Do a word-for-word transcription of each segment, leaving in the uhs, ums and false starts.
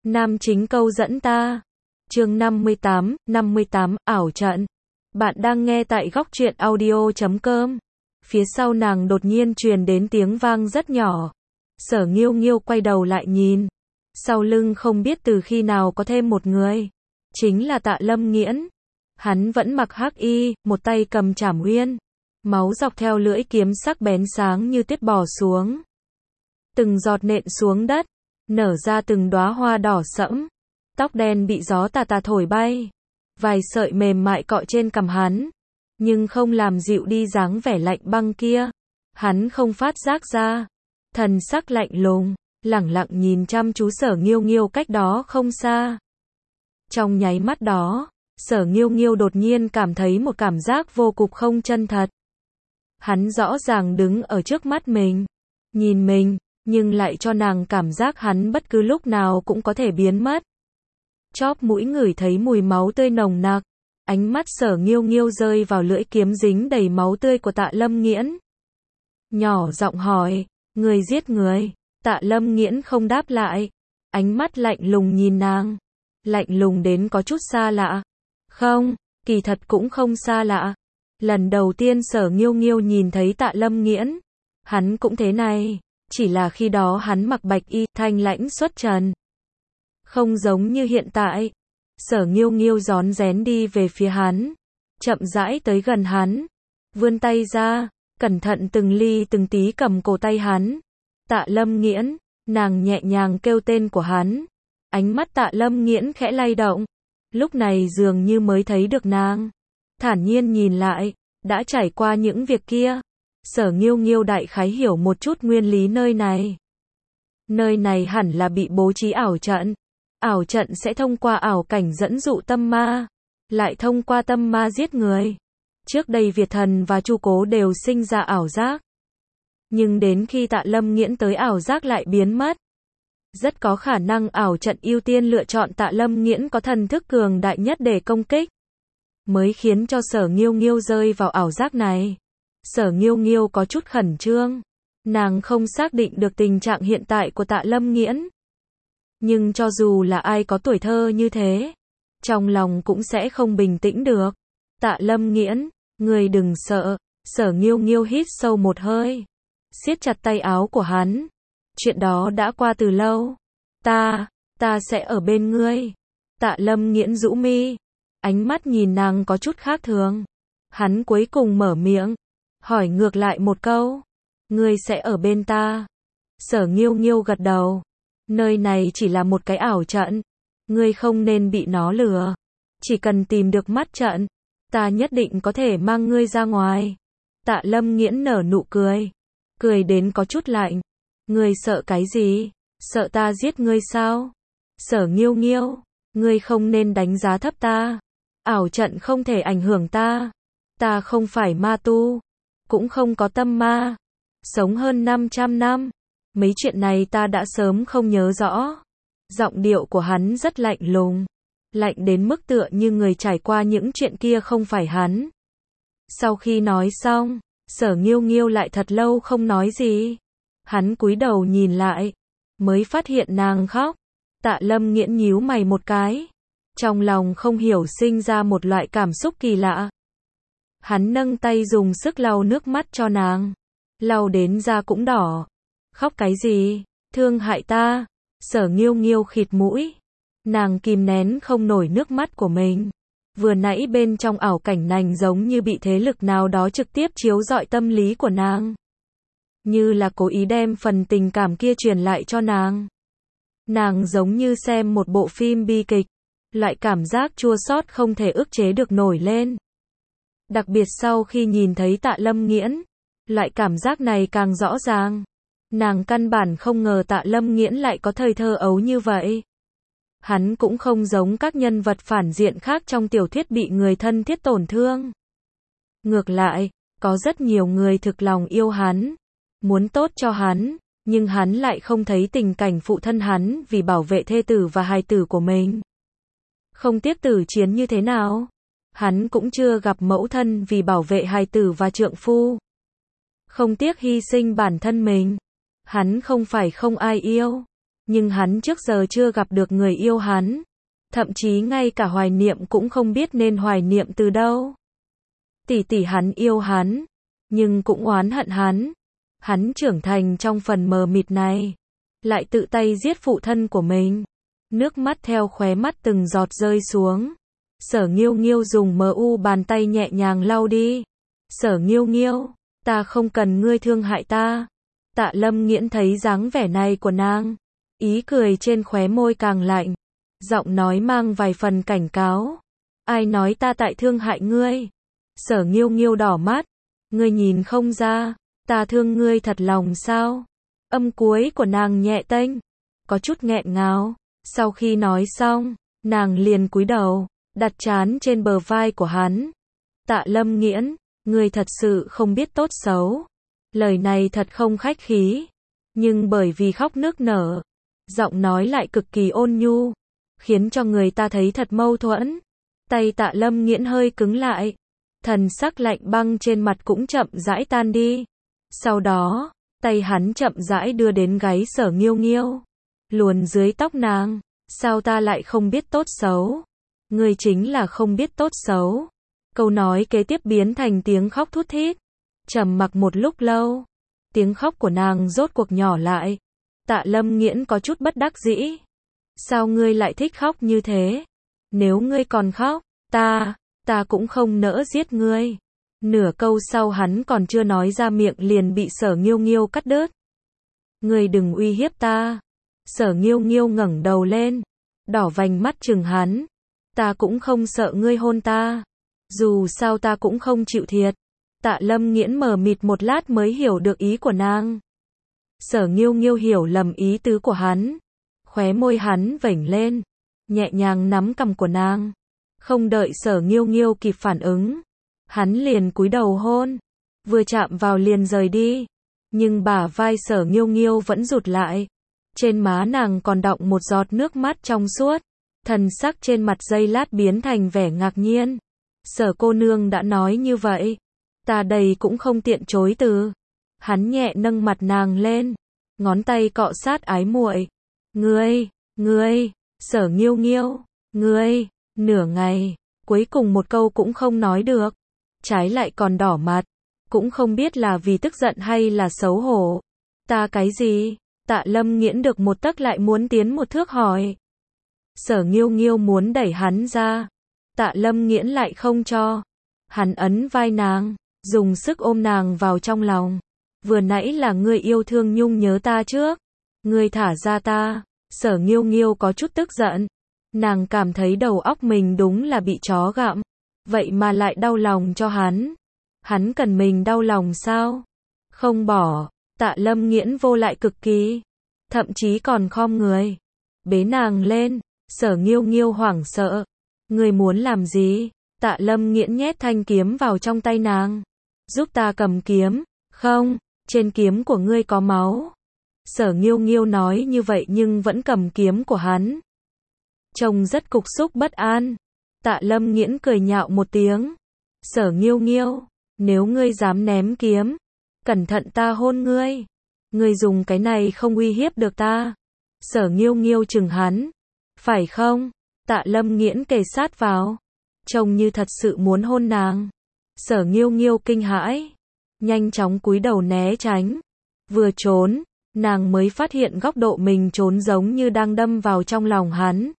Nam chính câu dẫn ta. Chương năm mươi tám, năm mươi tám, ảo trận. Bạn đang nghe tại góc truyện audio chấm com. Phía sau nàng đột nhiên truyền đến tiếng vang rất nhỏ. Sở Nghiêu Nghiêu quay đầu lại nhìn. Sau lưng không biết từ khi nào có thêm một người. Chính là Tạ Lâm Nghiễn. Hắn vẫn mặc hắc y, một tay cầm trảm uyên. Máu dọc theo lưỡi kiếm sắc bén sáng như tuyết bò xuống. Từng giọt nện xuống đất, nở ra từng đóa hoa đỏ sẫm. Tóc đen bị gió tà tà thổi bay. Vài sợi mềm mại cọ trên cằm hắn, nhưng không làm dịu đi dáng vẻ lạnh băng kia. Hắn không phát giác ra. Thần sắc lạnh lùng, lẳng lặng nhìn chăm chú Sở Nghiêu Nghiêu cách đó không xa. Trong nháy mắt đó, Sở Nghiêu Nghiêu đột nhiên cảm thấy một cảm giác vô cùng không chân thật. Hắn rõ ràng đứng ở trước mắt mình, nhìn mình, nhưng lại cho nàng cảm giác hắn bất cứ lúc nào cũng có thể biến mất. Chóp mũi ngửi thấy mùi máu tươi nồng nặc, ánh mắt Sở Nghiêu Nghiêu rơi vào lưỡi kiếm dính đầy máu tươi của Tạ Lâm Nghiễn. Nhỏ giọng hỏi, người giết người? Tạ Lâm Nghiễn không đáp lại, ánh mắt lạnh lùng nhìn nàng, lạnh lùng đến có chút xa lạ. Không, kỳ thật cũng không xa lạ. Lần đầu tiên Sở Nghiêu Nghiêu nhìn thấy Tạ Lâm Nghiễn, hắn cũng thế này, chỉ là khi đó hắn mặc bạch y, thanh lãnh xuất trần. Không giống như hiện tại. Sở Nghiêu Nghiêu rón rén đi về phía hắn, chậm rãi tới gần hắn, vươn tay ra, cẩn thận từng ly từng tí cầm cổ tay hắn. Tạ Lâm Nghiễn, nàng nhẹ nhàng kêu tên của hắn. Ánh mắt Tạ Lâm Nghiễn khẽ lay động, lúc này dường như mới thấy được nàng. Thản nhiên nhìn lại, đã trải qua những việc kia, Sở Nghiêu Nghiêu đại khái hiểu một chút nguyên lý nơi này. Nơi này hẳn là bị bố trí ảo trận. Ảo trận sẽ thông qua ảo cảnh dẫn dụ tâm ma, lại thông qua tâm ma giết người. Trước đây Việt Thần và Chu Cố đều sinh ra ảo giác. Nhưng đến khi Tạ Lâm Nghiễn tới ảo giác lại biến mất. Rất có khả năng ảo trận ưu tiên lựa chọn Tạ Lâm Nghiễn có thần thức cường đại nhất để công kích, mới khiến cho Sở Nghiêu Nghiêu rơi vào ảo giác này. Sở Nghiêu Nghiêu có chút khẩn trương. Nàng không xác định được tình trạng hiện tại của Tạ Lâm Nghiễn. Nhưng cho dù là ai có tuổi thơ như thế, trong lòng cũng sẽ không bình tĩnh được. Tạ Lâm Nghiễn, người đừng sợ. Sở Nghiêu Nghiêu hít sâu một hơi, siết chặt tay áo của hắn. Chuyện đó đã qua từ lâu. Ta, ta sẽ ở bên ngươi. Tạ Lâm Nghiễn rũ mi, ánh mắt nhìn nàng có chút khác thường. Hắn cuối cùng mở miệng, hỏi ngược lại một câu. Ngươi sẽ ở bên ta? Sở Nghiêu Nghiêu gật đầu. Nơi này chỉ là một cái ảo trận. Ngươi không nên bị nó lừa. Chỉ cần tìm được mắt trận, ta nhất định có thể mang ngươi ra ngoài. Tạ Lâm Nghiễn nở nụ cười. Cười đến có chút lạnh. Ngươi sợ cái gì? Sợ ta giết ngươi sao? Sở Nghiêu Nghiêu, ngươi không nên đánh giá thấp ta. Ảo trận không thể ảnh hưởng ta. Ta không phải ma tu, cũng không có tâm ma. Sống hơn năm trăm năm. Mấy chuyện này ta đã sớm không nhớ rõ. Giọng điệu của hắn rất lạnh lùng. Lạnh đến mức tựa như người trải qua những chuyện kia không phải hắn. Sau khi nói xong, Sở Nghiêu Nghiêu lại thật lâu không nói gì. Hắn cúi đầu nhìn lại, mới phát hiện nàng khóc. Tạ Lâm Nghiễn nhíu mày một cái. Trong lòng không hiểu sinh ra một loại cảm xúc kỳ lạ. Hắn nâng tay dùng sức lau nước mắt cho nàng. Lau đến da cũng đỏ. Khóc cái gì? Thương hại ta? Sở Nghiêu Nghiêu khịt mũi. Nàng kìm nén không nổi nước mắt của mình. Vừa nãy bên trong ảo cảnh này giống như bị thế lực nào đó trực tiếp chiếu rọi tâm lý của nàng. Như là cố ý đem phần tình cảm kia truyền lại cho nàng. Nàng giống như xem một bộ phim bi kịch. Loại cảm giác chua xót không thể ức chế được nổi lên. Đặc biệt sau khi nhìn thấy Tạ Lâm Nghiễn, loại cảm giác này càng rõ ràng. Nàng căn bản không ngờ Tạ Lâm Nghiễn lại có thời thơ ấu như vậy. Hắn cũng không giống các nhân vật phản diện khác trong tiểu thuyết bị người thân thiết tổn thương. Ngược lại, có rất nhiều người thực lòng yêu hắn, muốn tốt cho hắn, nhưng hắn lại không thấy tình cảnh phụ thân hắn vì bảo vệ thê tử và hài tử của mình. Không tiếc tử chiến như thế nào, hắn cũng chưa gặp mẫu thân vì bảo vệ hài tử và trượng phu. Không tiếc hy sinh bản thân mình. Hắn không phải không ai yêu, Nhưng hắn trước giờ chưa gặp được người yêu hắn. Thậm chí ngay cả hoài niệm cũng không biết nên hoài niệm từ đâu. Tỷ tỷ hắn yêu hắn, nhưng cũng oán hận hắn. Hắn trưởng thành trong phần mờ mịt này, lại tự tay giết phụ thân của mình. Nước mắt theo khóe mắt từng giọt rơi xuống. Sở Nghiêu Nghiêu dùng mờ u bàn tay nhẹ nhàng lau đi. Sở Nghiêu Nghiêu, ta không cần ngươi thương hại ta. Tạ Lâm Nghiễn thấy dáng vẻ này của nàng, ý cười trên khóe môi càng lạnh, giọng nói mang vài phần cảnh cáo. Ai nói ta tại thương hại ngươi? Sở Nghiêu Nghiêu đỏ mắt, ngươi nhìn không ra, ta thương ngươi thật lòng sao? Âm cuối của nàng nhẹ tênh, có chút nghẹn ngào. Sau khi nói xong, nàng liền cúi đầu, đặt trán trên bờ vai của hắn. Tạ Lâm Nghiễn, ngươi thật sự không biết tốt xấu. Lời này thật không khách khí, nhưng bởi vì khóc nức nở, giọng nói lại cực kỳ ôn nhu, khiến cho người ta thấy thật mâu thuẫn. Tay Tạ Lâm Nghiễn hơi cứng lại, thần sắc lạnh băng trên mặt cũng chậm rãi tan đi. Sau đó, tay hắn chậm rãi đưa đến gáy Sở Nghiêu Nghiêu, luồn dưới tóc nàng. Sao ta lại không biết tốt xấu? Ngươi chính là không biết tốt xấu. Câu nói kế tiếp biến thành tiếng khóc thút thít. Trầm mặc một lúc lâu, tiếng khóc của nàng rốt cuộc nhỏ lại. Tạ Lâm Nghiễn có chút bất đắc dĩ. Sao ngươi lại thích khóc như thế? Nếu ngươi còn khóc, ta, ta cũng không nỡ giết ngươi. Nửa câu sau hắn còn chưa nói ra miệng liền bị Sở Nghiêu Nghiêu cắt đứt. Ngươi đừng uy hiếp ta. Sở Nghiêu Nghiêu ngẩng đầu lên, đỏ vành mắt trừng hắn. Ta cũng không sợ ngươi hôn ta. Dù sao ta cũng không chịu thiệt. Tạ Lâm Nghiễn mờ mịt một lát mới hiểu được ý của nàng. Sở Nghiêu Nghiêu hiểu lầm ý tứ của hắn. Khóe môi hắn vểnh lên, nhẹ nhàng nắm cằm của nàng. Không đợi Sở Nghiêu Nghiêu kịp phản ứng, hắn liền cúi đầu hôn. Vừa chạm vào liền rời đi. Nhưng bả vai Sở Nghiêu Nghiêu vẫn rụt lại. Trên má nàng còn đọng một giọt nước mắt trong suốt. Thần sắc trên mặt giây lát biến thành vẻ ngạc nhiên. Sở cô nương đã nói như vậy, ta đây cũng không tiện chối từ. Hắn nhẹ nâng mặt nàng lên, ngón tay cọ sát ái muội. Ngươi, ngươi, Sở Nghiêu Nghiêu, ngươi, nửa ngày, cuối cùng một câu cũng không nói được. Trái lại còn đỏ mặt, cũng không biết là vì tức giận hay là xấu hổ. Ta cái gì? Tạ Lâm Nghiễn được một tấc lại muốn tiến một thước hỏi. Sở Nghiêu Nghiêu muốn đẩy hắn ra. Tạ Lâm Nghiễn lại không cho. Hắn ấn vai nàng, dùng sức ôm nàng vào trong lòng. Vừa nãy là ngươi yêu thương nhung nhớ ta trước. Ngươi thả ra ta. Sở Nghiêu Nghiêu có chút tức giận. Nàng cảm thấy đầu óc mình đúng là bị chó gặm. Vậy mà lại đau lòng cho hắn. Hắn cần mình đau lòng sao? Không bỏ. Tạ Lâm Nghiễn vô lại cực kỳ. Thậm chí còn khom người, bế nàng lên. Sở Nghiêu Nghiêu hoảng sợ. Ngươi muốn làm gì? Tạ Lâm Nghiễn nhét thanh kiếm vào trong tay nàng. Giúp ta cầm kiếm. Không, trên kiếm của ngươi có máu. Sở Nghiêu Nghiêu nói như vậy nhưng vẫn cầm kiếm của hắn. Trông rất cục xúc bất an. Tạ Lâm Nghiễn cười nhạo một tiếng. Sở Nghiêu Nghiêu, nếu ngươi dám ném kiếm, cẩn thận ta hôn ngươi. Ngươi dùng cái này không uy hiếp được ta. Sở Nghiêu Nghiêu chừng hắn. Phải không? Tạ Lâm Nghiễn kề sát vào, trông như thật sự muốn hôn nàng. Sở Nghiêu Nghiêu kinh hãi, nhanh chóng cúi đầu né tránh. Vừa trốn, nàng mới phát hiện góc độ mình trốn giống như đang đâm vào trong lòng hắn.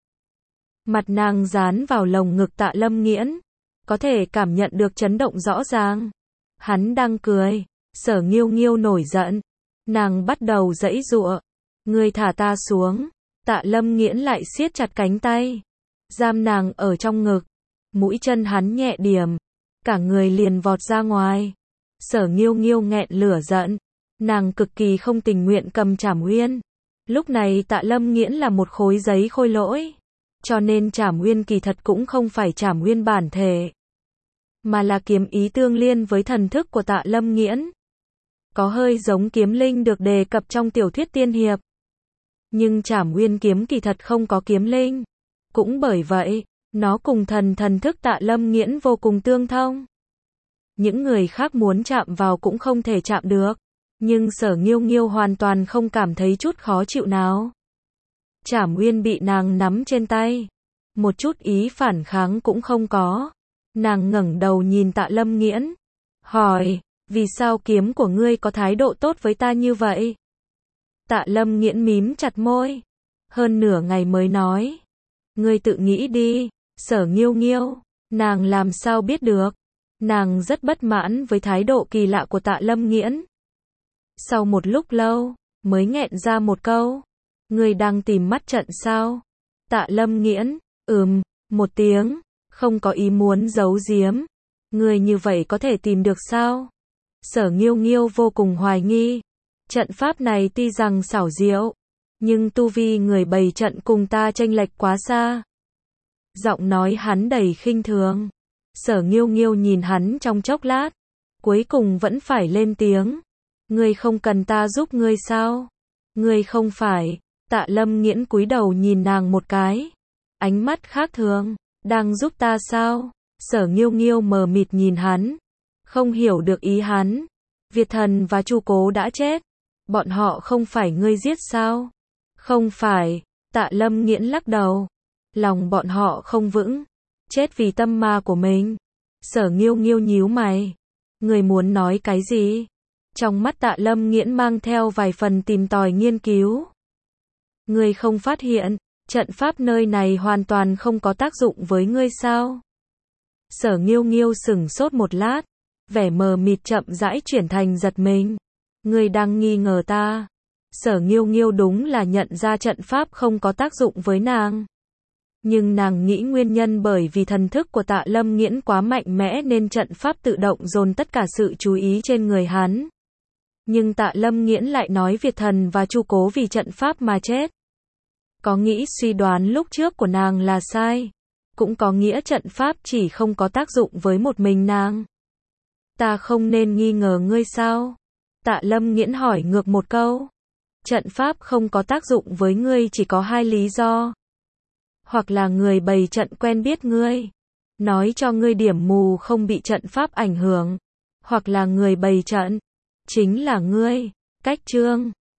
Mặt nàng dán vào lồng ngực Tạ Lâm Nghiễn, có thể cảm nhận được chấn động rõ ràng. Hắn đang cười. Sở Nghiêu Nghiêu nổi giận, nàng bắt đầu giãy giụa. Ngươi thả ta xuống. Tạ Lâm Nghiễn lại siết chặt cánh tay, giam nàng ở trong ngực. Mũi chân hắn nhẹ điểm, cả người liền vọt ra ngoài. Sở Nghiêu Nghiêu nghẹn lửa giận, nàng cực kỳ không tình nguyện cầm Trảm Uyên. Lúc này Tạ Lâm Nghiễn là một khối giấy khôi lỗi, cho nên Trảm Uyên kỳ thật cũng không phải Trảm Uyên bản thể, mà là kiếm ý tương liên với thần thức của Tạ Lâm Nghiễn. Có hơi giống kiếm linh được đề cập trong tiểu thuyết tiên hiệp. Nhưng Trảm Uyên kiếm kỳ thật không có kiếm linh. Cũng bởi vậy, nó cùng thần thần thức Tạ Lâm Nghiễn vô cùng tương thông. Những người khác muốn chạm vào cũng không thể chạm được. Nhưng Sở Nghiêu Nghiêu hoàn toàn không cảm thấy chút khó chịu nào. Trảm Uyên bị nàng nắm trên tay. Một chút ý phản kháng cũng không có. Nàng ngẩng đầu nhìn Tạ Lâm Nghiễn. Hỏi, vì sao kiếm của ngươi có thái độ tốt với ta như vậy? Tạ Lâm Nghiễn mím chặt môi. Hơn nửa ngày mới nói. Ngươi tự nghĩ đi, Sở Nghiêu Nghiêu. Nàng làm sao biết được? Nàng rất bất mãn với thái độ kỳ lạ của Tạ Lâm Nghiễn. Sau một lúc lâu, mới nghẹn ra một câu. Ngươi đang tìm mắt trận sao? Tạ Lâm Nghiễn, ừm, một tiếng, không có ý muốn giấu giếm. Ngươi như vậy có thể tìm được sao? Sở Nghiêu Nghiêu vô cùng hoài nghi. Trận pháp này tuy rằng xảo diệu, nhưng tu vi người bày trận cùng ta chênh lệch quá xa. Giọng nói hắn đầy khinh thường. Sở Nghiêu Nghiêu nhìn hắn trong chốc lát, cuối cùng vẫn phải lên tiếng. Ngươi không cần ta giúp ngươi sao? Ngươi không phải. Tạ Lâm Nghiễn cúi đầu nhìn nàng một cái. Ánh mắt khác thường. Đang giúp ta sao? Sở Nghiêu Nghiêu mờ mịt nhìn hắn. Không hiểu được ý hắn. Việt Thần và Chu Cố đã chết. Bọn họ không phải ngươi giết sao? Không phải. Tạ Lâm Nghiễn lắc đầu. Lòng bọn họ không vững. Chết vì tâm ma của mình. Sở Nghiêu Nghiêu nhíu mày. Ngươi muốn nói cái gì? Trong mắt Tạ Lâm Nghiễn mang theo vài phần tìm tòi nghiên cứu. Ngươi không phát hiện, trận pháp nơi này hoàn toàn không có tác dụng với ngươi sao? Sở Nghiêu Nghiêu sững sốt một lát, vẻ mờ mịt chậm rãi chuyển thành giật mình. Ngươi đang nghi ngờ ta? Sở Nghiêu Nghiêu đúng là nhận ra trận pháp không có tác dụng với nàng. Nhưng nàng nghĩ nguyên nhân bởi vì thần thức của Tạ Lâm Nghiễn quá mạnh mẽ nên trận pháp tự động dồn tất cả sự chú ý trên người hắn. Nhưng Tạ Lâm Nghiễn lại nói Việt Thần và Chu Cố vì trận pháp mà chết. Có nghĩ suy đoán lúc trước của nàng là sai. Cũng có nghĩa trận pháp chỉ không có tác dụng với một mình nàng. Ta không nên nghi ngờ ngươi sao? Tạ Lâm Nghiễn hỏi ngược một câu. Trận pháp không có tác dụng với ngươi chỉ có hai lý do. Hoặc là người bày trận quen biết ngươi, nói cho ngươi điểm mù không bị trận pháp ảnh hưởng. Hoặc là người bày trận chính là ngươi. Cách chương